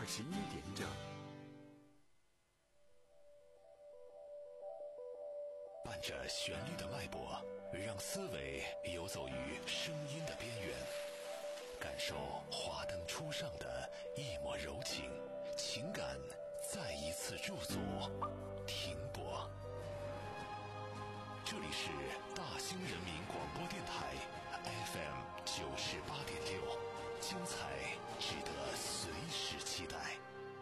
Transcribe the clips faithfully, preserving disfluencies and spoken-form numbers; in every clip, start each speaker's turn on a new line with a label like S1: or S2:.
S1: 二十一点整。
S2: 伴着旋律的脉搏，让思维游走于声音的边缘，感受华灯初上的一抹柔情，情感再一次驻足停泊。这里是大兴人民广播电台 F M 九十八点六，精彩值得随时期待。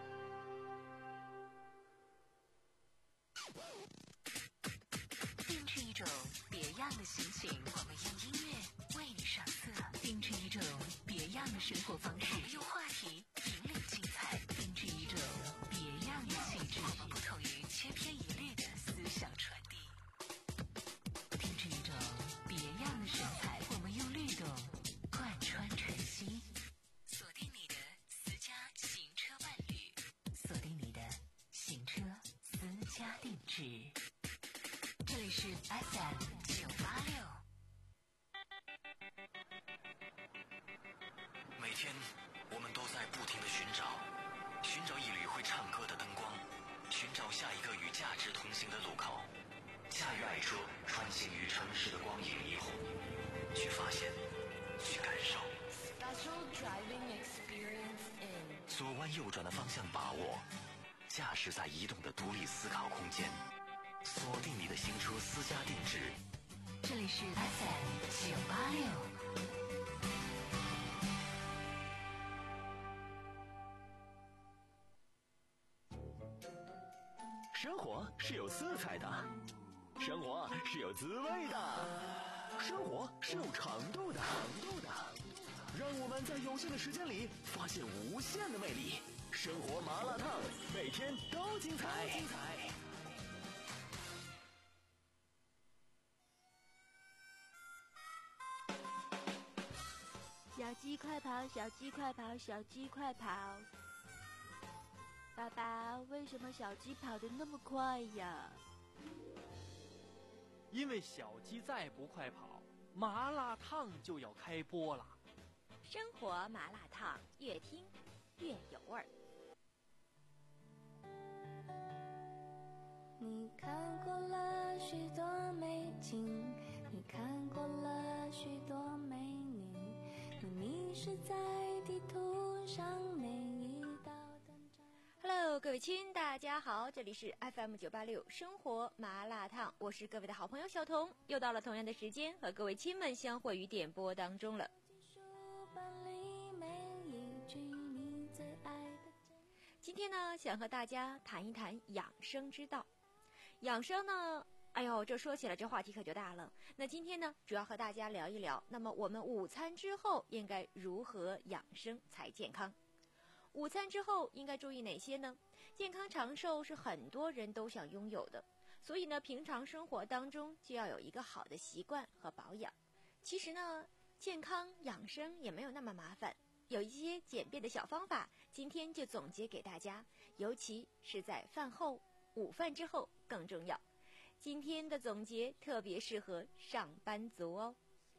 S3: 定制一种别样的心情，我们用音乐为你上色；定制一种别样的生活方式，我们用话题引领精彩；定制一种别样的气质，我们不同于千篇一律的思想传递；定制一种别样的神采，我们用律动贯穿晨曦。锁定你的私家行车伴侣，锁定你的行车私家定制。这里是 F M 九八六。
S4: 每天我们都在不停地寻找，寻找一缕会唱歌的灯光，寻找下一个与价值同行的路口。驾驭爱车，穿行于城市的光影霓虹，去发现，去感受。
S5: Special driving experience in
S4: 左弯右转的方向把握，驾驶在移动的独立思考空间。锁定你的新车私家定制，
S3: 这里是 F M 九八六。
S6: 生活是有色彩的，生活是有滋味的，生活是有长度的，长度的。让我们在有限的时间里发现无限的魅力。生活麻辣烫，每天都精彩。精彩。
S7: 小鸡快跑，小鸡快跑，小鸡快跑！爸爸，为什么小鸡跑得那么快呀？
S8: 因为小鸡再不快跑，麻辣烫就要开播了。
S7: 生活麻辣烫，越听越有味儿。
S9: 你看过了许多美景，你看过了许多美女，你迷失在地图上每一道灯盏。
S7: Hello， 各位亲，大家好，这里是 F M 九八六生活麻辣烫，我是各位的好朋友小彤，又到了同样的时间和各位亲们相会于点播当中了。今天呢，想和大家谈一谈养生之道。养生呢，哎呦，这说起来这话题可就大了。那今天呢，主要和大家聊一聊，那么我们午餐之后应该如何养生才健康？午餐之后应该注意哪些呢？健康长寿是很多人都想拥有的，所以呢，平常生活当中就要有一个好的习惯和保养。其实呢，健康养生也没有那么麻烦。有一些简便的小方法，今天就总结给大家，尤其是在饭后、午饭之后更重要。今天的总结特别适合上班族哦。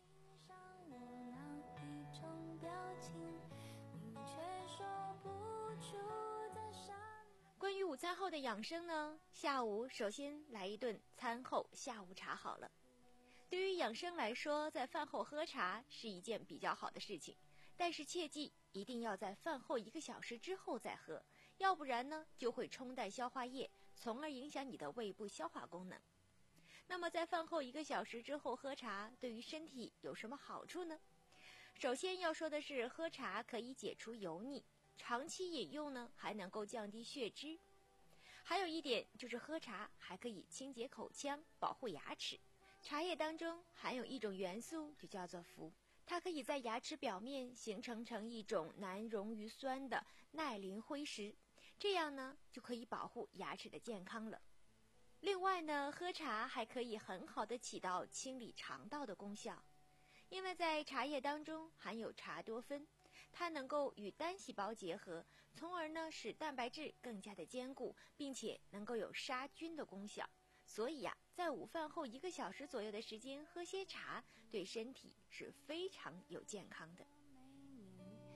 S7: 关于午餐后的养生呢，下午首先来一顿餐后下午茶好了。对于养生来说，在饭后喝茶是一件比较好的事情。但是切记一定要在饭后一个小时之后再喝，要不然呢就会冲淡消化液，从而影响你的胃部消化功能。那么在饭后一个小时之后喝茶，对于身体有什么好处呢？首先要说的是，喝茶可以解除油腻，长期饮用呢还能够降低血脂。还有一点就是喝茶还可以清洁口腔，保护牙齿。茶叶当中含有一种元素，就叫做氟。它可以在牙齿表面形成成一种难溶于酸的耐磷灰石，这样呢就可以保护牙齿的健康了。另外呢，喝茶还可以很好的起到清理肠道的功效，因为在茶叶当中含有茶多酚，它能够与单细胞结合，从而呢使蛋白质更加的坚固，并且能够有杀菌的功效。所以呀、啊，在午饭后一个小时左右的时间喝些茶，对身体是非常有健康的。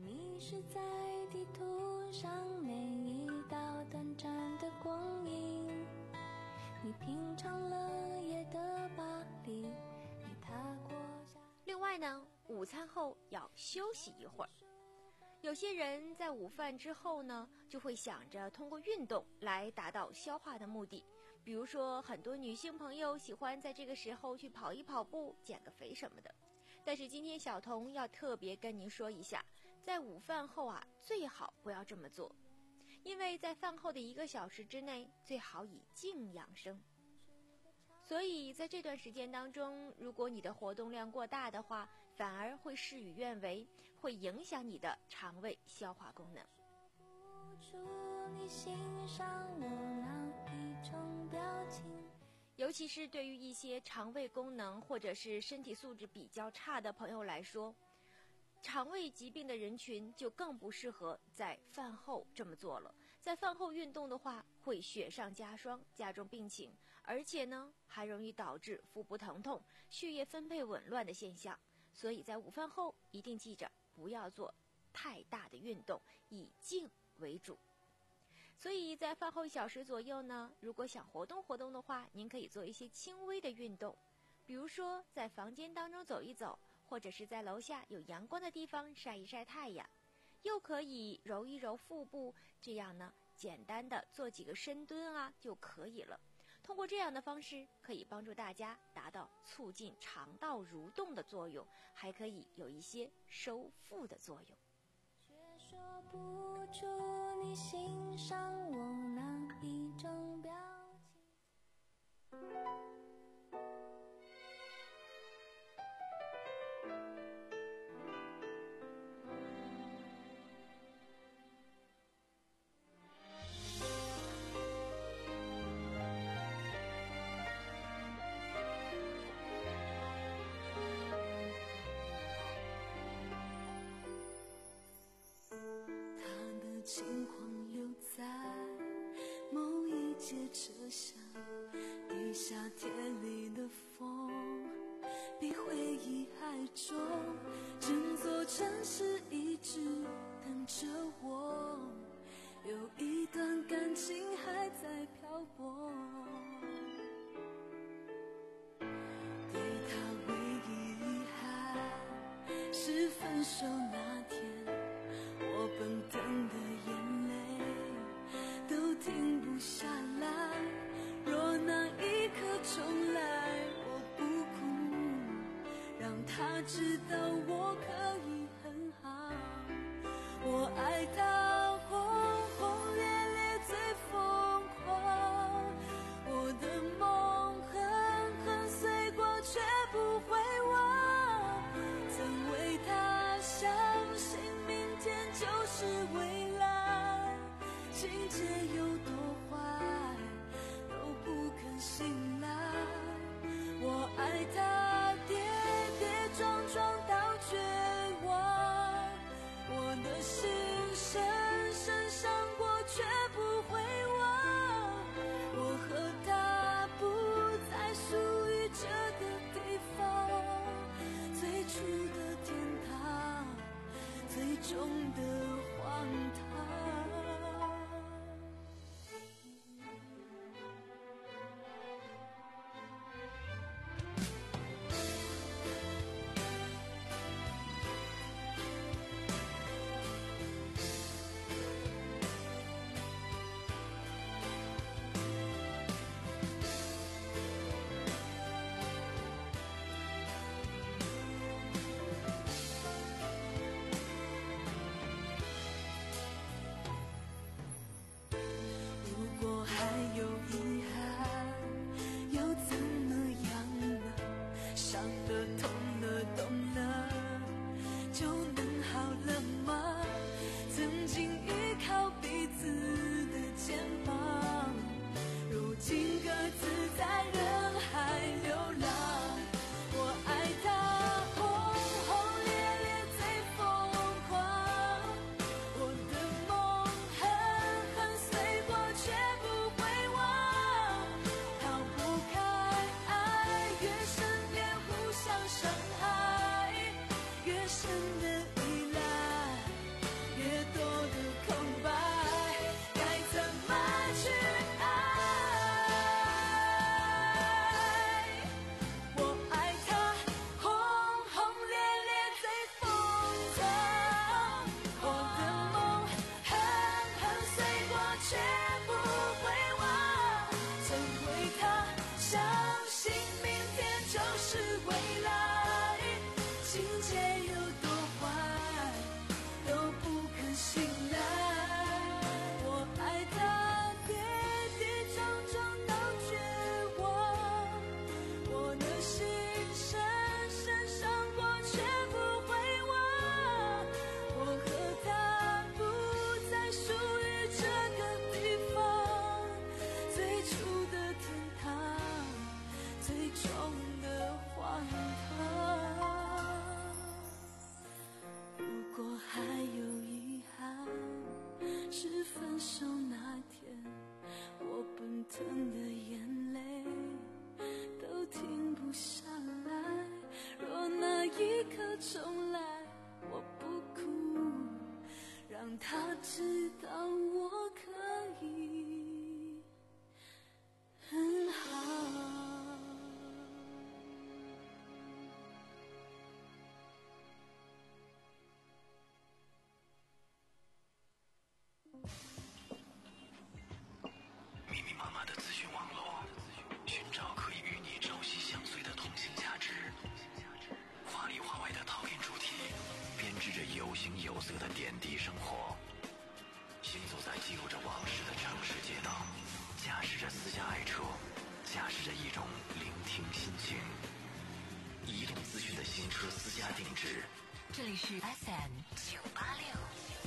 S9: 迷失在地图上每一道短暂的光影，你品尝了夜的巴黎，你踏过下。
S7: 另外呢，午餐后要休息一会儿。有些人在午饭之后呢，就会想着通过运动来达到消化的目的。比如说，很多女性朋友喜欢在这个时候去跑一跑步、减个肥什么的。但是今天小童要特别跟您说一下，在午饭后啊，最好不要这么做，因为在饭后的一个小时之内，最好以静养生。所以在这段时间当中，如果你的活动量过大的话，反而会事与愿违，会影响你的肠胃消化功能。
S9: 你欣赏我那一种表情，
S7: 尤其是对于一些肠胃功能或者是身体素质比较差的朋友来说，肠胃疾病的人群就更不适合在饭后这么做了。在饭后运动的话，会雪上加霜，加重病情，而且呢，还容易导致腹部疼痛、血液分配紊乱的现象。所以在午饭后一定记着不要做太大的运动，以静为主。所以在饭后一小时左右呢，如果想活动活动的话，您可以做一些轻微的运动，比如说在房间当中走一走，或者是在楼下有阳光的地方晒一晒太阳，又可以揉一揉腹部，这样呢，简单的做几个深蹲啊就可以了。通过这样的方式，可以帮助大家达到促进肠道蠕动的作用，还可以有一些收腹的作用。
S9: 却说不出你欣赏我哪一种表情。轻狂留在某一节车厢，地下铁里的风比回忆还重，整座城市一直等着我，有一段感情还在漂泊，对他唯一遗憾是分手那天我笨笨的眼泪都停不下来，若那一刻重来我不哭，让他知道我可以很好，我爱他轰轰烈烈最疯狂，我的梦狠狠碎过却不会忘，曾为他相信明天就是未来，情节有多坏都不肯醒来，我爱他跌跌撞撞到绝望，我的心深深伤过却不会忘，我和他不再属于这个地方，最初的天堂，最终的荒唐。 分手那天，我奔腾的眼泪都停不下来。若那一刻重来，我不哭，让他知道我可以很好。
S4: 密密麻麻的资讯网络，寻找可以与你朝夕相随的同性价值。华里华外的讨厌主题，编织着有形有色的点滴生活。行走在记录着往事的城市街道，驾驶着私家爱车，驾驶着一种聆听心情。移动资讯的新车私家定制，
S3: 这里是 F M 九八六。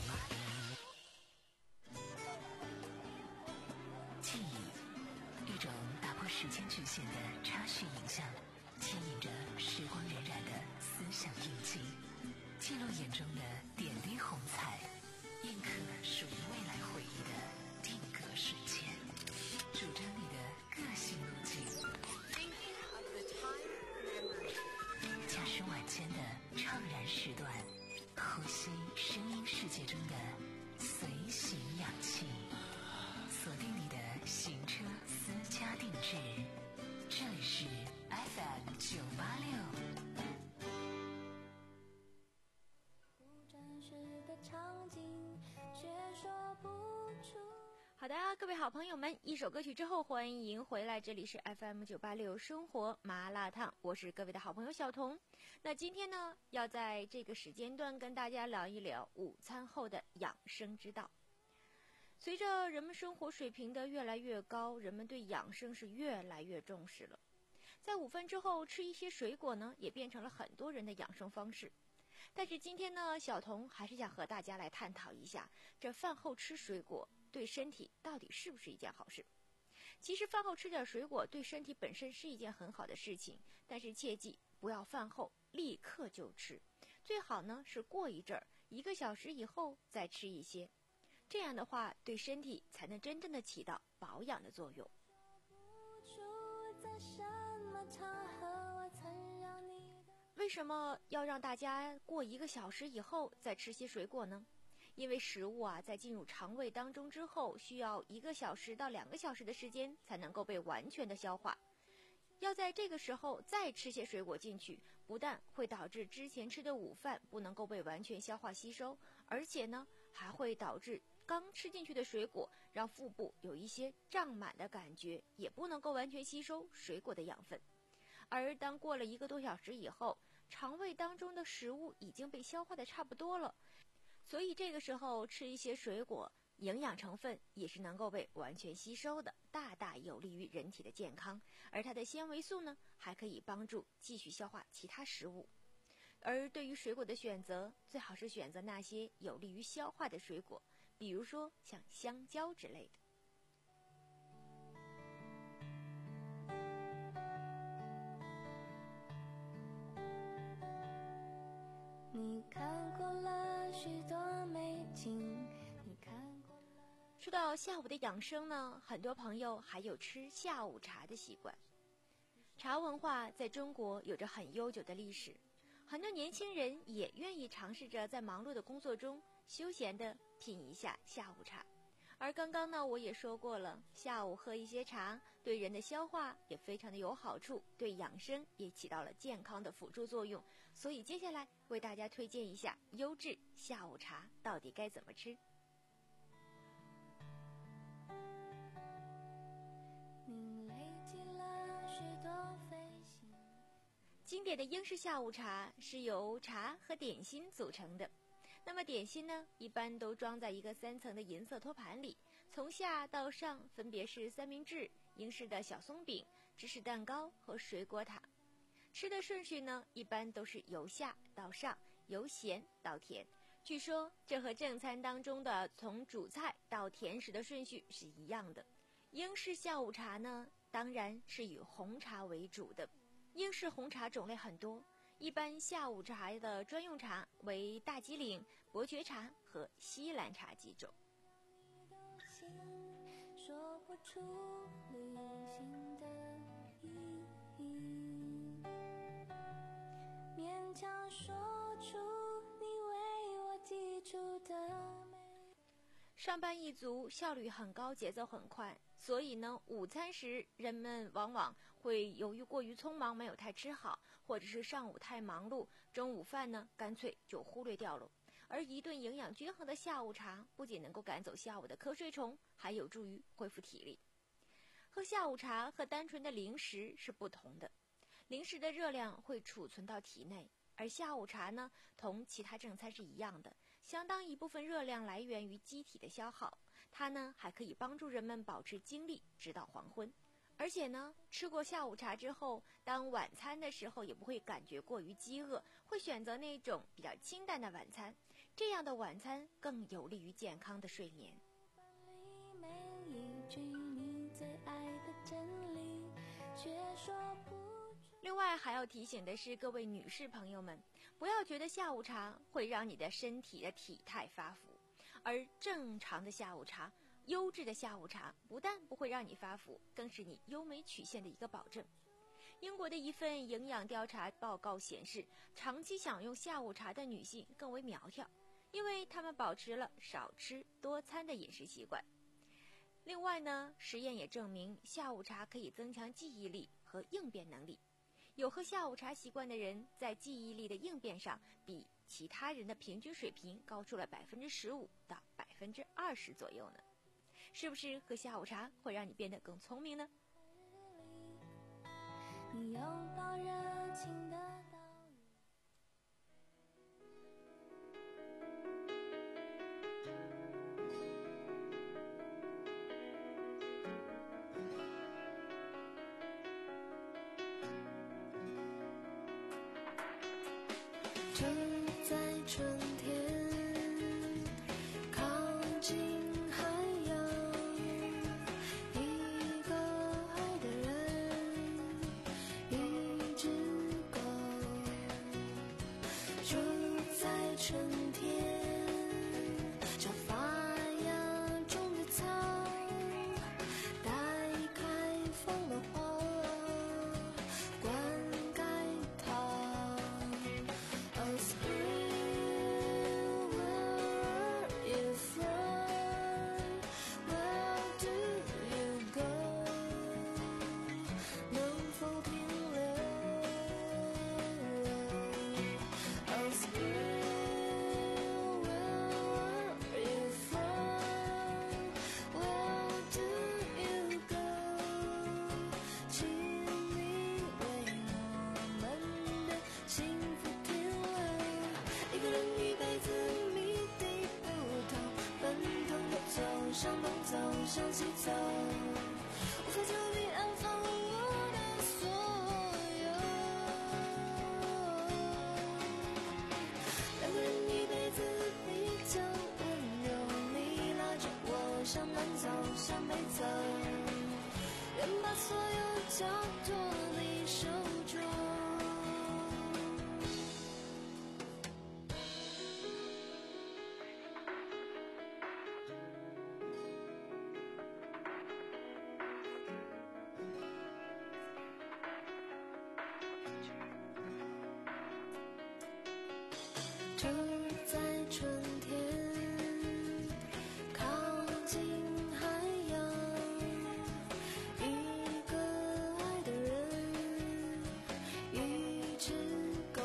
S3: 记忆，一种打破时间局限的插叙影像，牵引着时光荏苒的思想印记，记录眼中的点滴红彩，印刻属于未来回忆的定格瞬间，主张你的个性路径。驾驶晚间的怅然时段，呼吸声音世界中的随行氧气，锁定你的行车私家定制，这里是 F M 九八六。
S9: 真实的场景却说不出。
S7: 好的，各位好朋友们，一首歌曲之后，欢迎回来，这里是 F M 九八六生活麻辣烫，我是各位的好朋友小彤。那今天呢，要在这个时间段跟大家聊一聊午餐后的养生之道。随着人们生活水平的越来越高，人们对养生是越来越重视了。在午饭之后吃一些水果呢，也变成了很多人的养生方式。但是今天呢，小彤还是想和大家来探讨一下，这饭后吃水果对身体到底是不是一件好事？其实饭后吃点水果对身体本身是一件很好的事情，但是切记不要饭后立刻就吃，最好呢是过一阵儿，一个小时以后再吃一些，这样的话对身体才能真正的起到保养的作用。
S9: 在什么场合我曾让你的
S7: 为什么要让大家过一个小时以后再吃些水果呢？因为食物啊，在进入肠胃当中之后，需要一个小时到两个小时的时间才能够被完全的消化。要在这个时候再吃些水果进去，不但会导致之前吃的午饭不能够被完全消化吸收，而且呢，还会导致刚吃进去的水果让腹部有一些胀满的感觉，也不能够完全吸收水果的养分。而当过了一个多小时以后，肠胃当中的食物已经被消化的差不多了，所以这个时候吃一些水果，营养成分也是能够被完全吸收的，大大有利于人体的健康。而它的纤维素呢，还可以帮助继续消化其他食物。而对于水果的选择，最好是选择那些有利于消化的水果，比如说像香蕉之类的。
S9: 你看过了许多美景，你看过了。
S7: 说到下午的养生呢，很多朋友还有吃下午茶的习惯。茶文化在中国有着很悠久的历史，很多年轻人也愿意尝试着在忙碌的工作中休闲地品一下下午茶。而刚刚呢，我也说过了，下午喝一些茶对人的消化也非常的有好处，对养生也起到了健康的辅助作用。所以接下来为大家推荐一下优质下午茶到底该怎么吃。
S9: 你累积了许多飞行。
S7: 经典的英式下午茶是由茶和点心组成的。那么点心呢，一般都装在一个三层的银色托盘里，从下到上分别是三明治、英式的小松饼、芝士蛋糕和水果塔。吃的顺序呢，一般都是由下到上，由咸到甜。据说这和正餐当中的从主菜到甜食的顺序是一样的。英式下午茶呢，当然是以红茶为主的。英式红茶种类很多，一般下午茶的专用茶为大吉岭、伯爵茶和西兰茶几种。
S9: 说不出旅行的意义，勉强说出你为我提出的美。
S7: 上班一族效率很高，节奏很快，所以呢，午餐时人们往往会由于过于匆忙没有太吃好，或者是上午太忙碌，中午饭呢干脆就忽略掉了。而一顿营养均衡的下午茶不仅能够赶走下午的瞌睡虫，还有助于恢复体力。喝下午茶和单纯的零食是不同的，零食的热量会储存到体内，而下午茶呢同其他正餐是一样的，相当一部分热量来源于机体的消耗，它呢还可以帮助人们保持精力直到黄昏。而且呢，吃过下午茶之后，当晚餐的时候也不会感觉过于饥饿，会选择那种比较清淡的晚餐，这样的晚餐更有利于健康的睡眠。
S9: 每一句你最爱的真理，却说不出。
S7: 另外还要提醒的是，各位女士朋友们，不要觉得下午茶会让你的身体的体态发福，而正常的下午茶，优质的下午茶不但不会让你发福，更是你优美曲线的一个保证。英国的一份营养调查报告显示，长期享用下午茶的女性更为苗条，因为她们保持了少吃多餐的饮食习惯。另外呢，实验也证明下午茶可以增强记忆力和应变能力。有喝下午茶习惯的人，在记忆力的应变上比其他人的平均水平高出了百分之十五到百分之二十左右呢。是不是喝下午茶会让你变得更聪明呢？
S9: 你拥抱热情的岛屿。正在春天靠近海洋，一个爱的人，一只狗，住在春天像发芽中的草，待开放的花灌溉它。Oh, spring, where are you from? Where do you go? 能否停留 Oh, spring, where are you from? Where do you go? 请你为我们的幸福停留。一个人一辈子谜底不同，奔腾的走向东走向西走，无法就地安放我的所有。两个人一辈子比较温柔，你拉着我向南走向北走，愿把所有交托你手中。正在春天靠近海洋，一个爱的人，一只狗，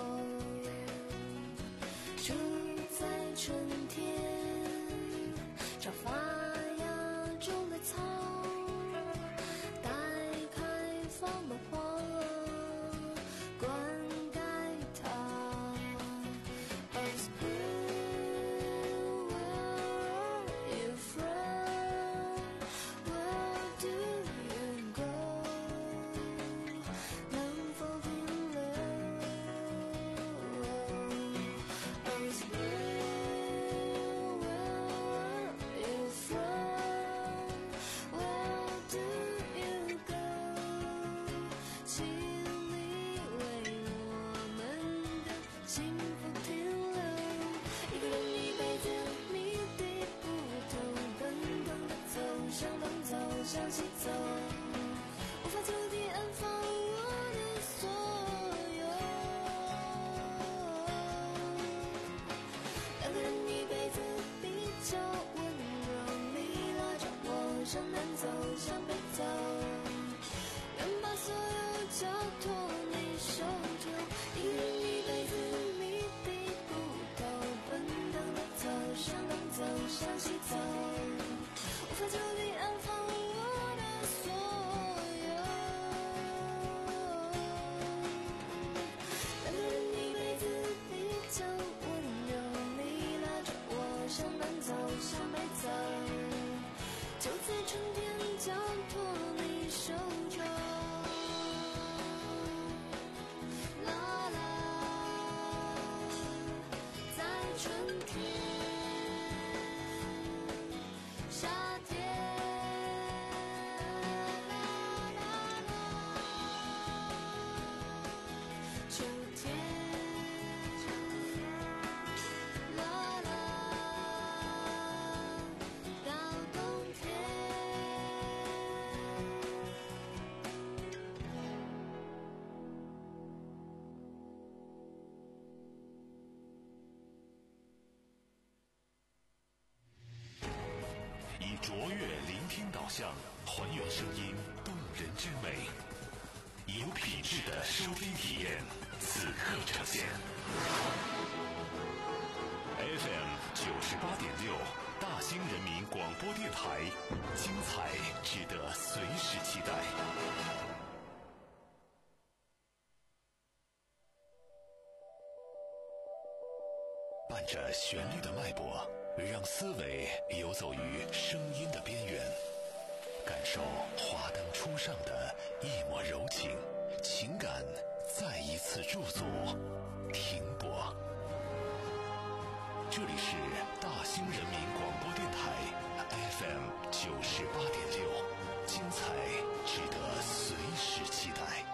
S9: 住在春天像发芽中的草，待开放的花灌溉它。Oh, spring, where are you from? Where do you go? 能否停留 Oh, spring, 向西走，无法就地安放我的所有。两个人一辈子比较温柔，你拉着我向南走，向北走，愿把所有交托你手中。一个人一辈子谜底不透，奔腾的走，向东走，向西走，无法就地安放我的所有。两个人一辈子比较温柔，你拉着我向南走，向北走，就在春天交托你手中。啦啦，在春天、夏天，啦啦啦，秋天，啦啦，到冬天。
S2: 以卓越聆听导向，还原声音动人之美，以有品质的收听体验，此刻呈现。F M 九十八点六，大兴人民广播电台，精彩值得随时期待。伴着旋律的脉搏，让思维游走于声音的边缘，感受华灯初上的一抹柔情，情感再一次驻足停泊。这里是大兴人民广播电台 F M 九十八点六，精彩值得随时期待。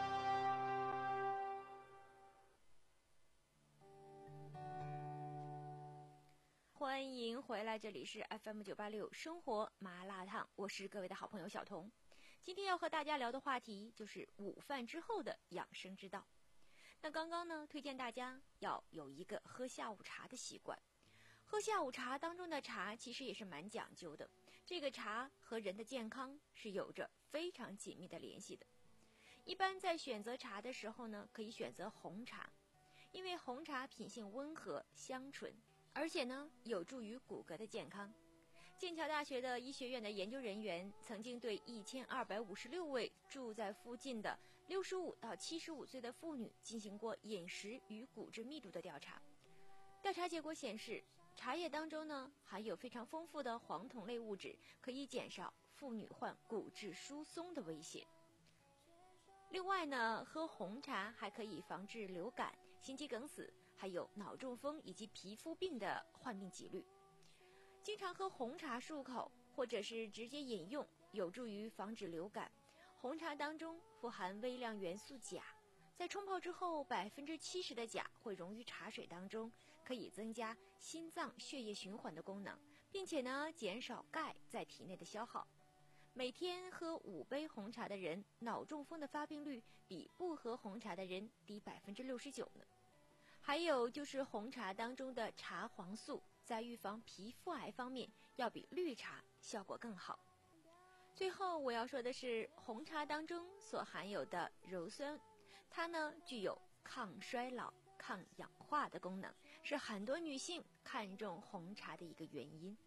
S7: 欢迎回来，这里是 F M 九八六生活麻辣烫，我是各位的好朋友小彤。今天要和大家聊的话题就是午饭之后的养生之道。那刚刚呢，推荐大家要有一个喝下午茶的习惯。喝下午茶当中的茶其实也是蛮讲究的，这个茶和人的健康是有着非常紧密的联系的。一般在选择茶的时候呢，可以选择红茶，因为红茶品性温和香醇，而且呢有助于骨骼的健康。剑桥大学的医学院的研究人员曾经对一千二百五十六位住在附近的六十五到七十五岁的妇女进行过饮食与骨质密度的调查。调查结果显示，茶叶当中呢含有非常丰富的黄酮类物质，可以减少妇女患骨质疏松的危险。另外呢，喝红茶还可以防治流感、心肌梗死，还有脑中风以及皮肤病的患病几率。经常喝红茶漱口，或者是直接饮用，有助于防止流感。红茶当中富含微量元素钾，在冲泡之后，百分之七十的钾会溶于茶水当中，可以增加心脏血液循环的功能，并且呢减少钙在体内的消耗。每天喝五杯红茶的人，脑中风的发病率比不喝红茶的人低百分之六十九呢。还有就是红茶当中的茶黄素，在预防皮肤癌方面要比绿茶效果更好。最后我要说的是，红茶当中所含有的鞣酸，它呢具有抗衰老、抗氧化的功能，是很多女性看重红茶的一个原因。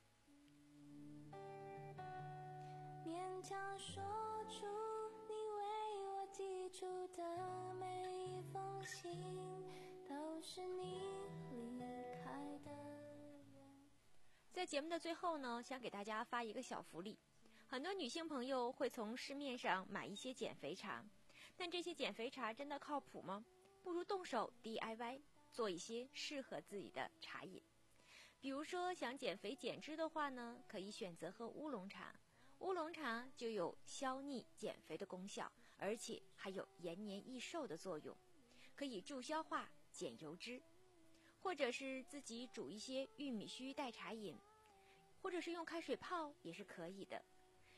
S9: 勉强说出你为我寄出的每一封信，都是你离开的。
S7: 在节目的最后呢，想给大家发一个小福利。很多女性朋友会从市面上买一些减肥茶，但这些减肥茶真的靠谱吗？不如动手 D I Y， 做一些适合自己的茶饮。比如说想减肥减脂的话呢，可以选择喝乌龙茶。乌龙茶就有消腻减肥的功效，而且还有延年益寿的作用，可以助消化减油脂。或者是自己煮一些玉米须代茶饮，或者是用开水泡也是可以的。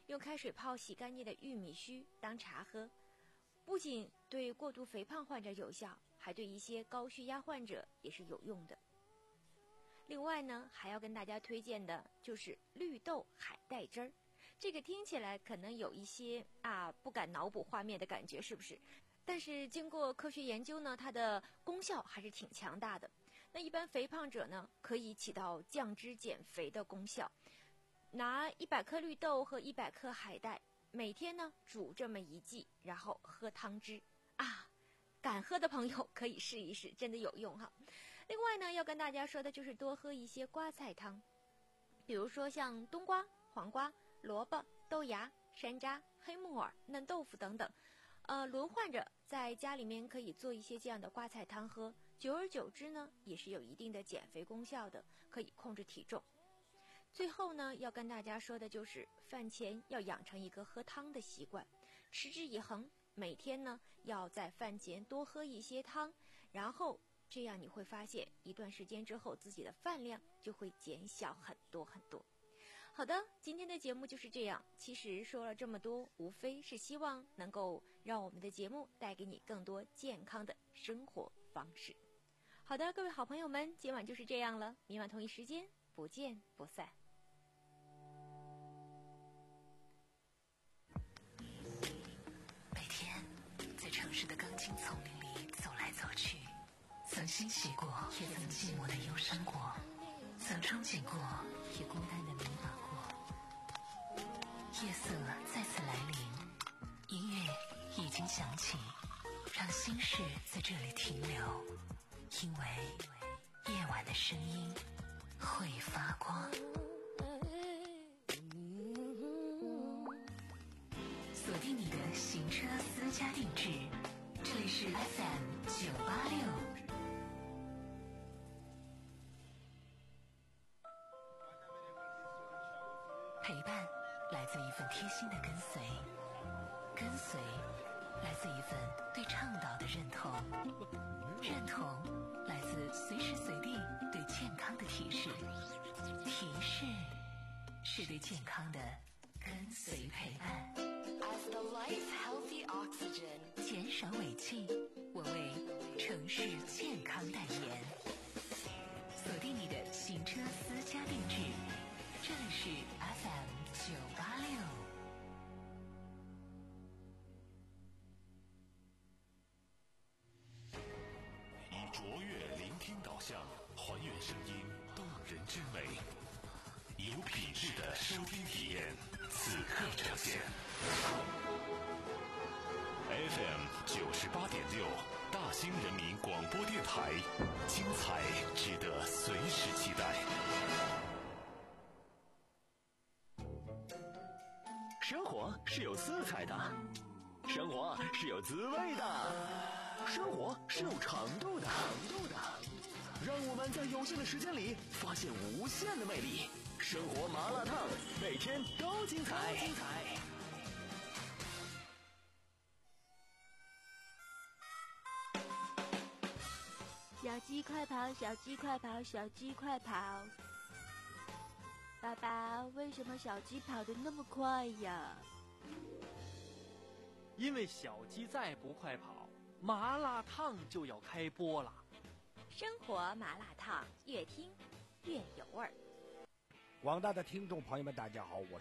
S7: 用开水泡洗干净的玉米须当茶喝，不仅对过度肥胖患者有效，还对一些高血压患者也是有用的。另外呢，还要跟大家推荐的就是绿豆海带汁儿。这个听起来可能有一些啊不敢脑补画面的感觉，是不是？但是经过科学研究呢，它的功效还是挺强大的。那一般肥胖者呢，可以起到降脂减肥的功效。拿一百克绿豆和一百克海带，每天呢煮这么一剂，然后喝汤汁啊。敢喝的朋友可以试一试，真的有用哈。另外呢，要跟大家说的就是多喝一些瓜菜汤，比如说像冬瓜、黄瓜、萝卜、豆芽、山楂、黑木耳、嫩豆腐等等，呃，轮换着在家里面可以做一些这样的瓜菜汤喝，久而久之呢，也是有一定的减肥功效的，可以控制体重。最后呢，要跟大家说的就是饭前要养成一个喝汤的习惯，持之以恒，每天呢要在饭前多喝一些汤，然后这样你会发现一段时间之后自己的饭量就会减小很多很多。好的，今天的节目就是这样。其实说了这么多，无非是希望能够让我们的节目带给你更多健康的生活方式。好的，各位好朋友们，今晚就是这样了，明晚同一时间不见不散。
S3: 每天在城市的钢筋丛林里走来走去，曾欣喜过，也曾寂寞的忧伤过，曾憧憬过，也孤单的迷茫过。夜色再次来临，音乐已经响起，让心事在这里停留，因为夜晚的声音会发光。锁定你的行车私家定制，这里是 F M 九八六。陪伴来自一份贴心的跟随，跟随来自一份对倡导的认同，认同来自随时随地对健康的提示，提示是对健康的跟随陪伴。
S5: As the life healthy oxygen，
S3: 减少尾气，我为城市健康代言。锁定你的行车私家定制，这里是 F M 九八六。
S2: 以卓越聆听导向，还原声音动人之美，有品质的收听体验，此刻呈现。F M 九十八点六，大兴人民广播电台，精彩值得随时期待。
S6: 生活是有色彩的，生活是有滋味的，生活是有长度的，长度的。让我们在有限的时间里发现无限的魅力。生活麻辣烫，每天都精彩。精彩。
S7: 小鸡快跑，小鸡快跑，小鸡快跑！爸爸，为什么小鸡跑得那么快呀？
S8: 因为小鸡再不快跑，麻辣烫就要开播了。
S7: 生活麻辣烫，越听越有味儿。
S1: 广大的听众朋友们，大家好，我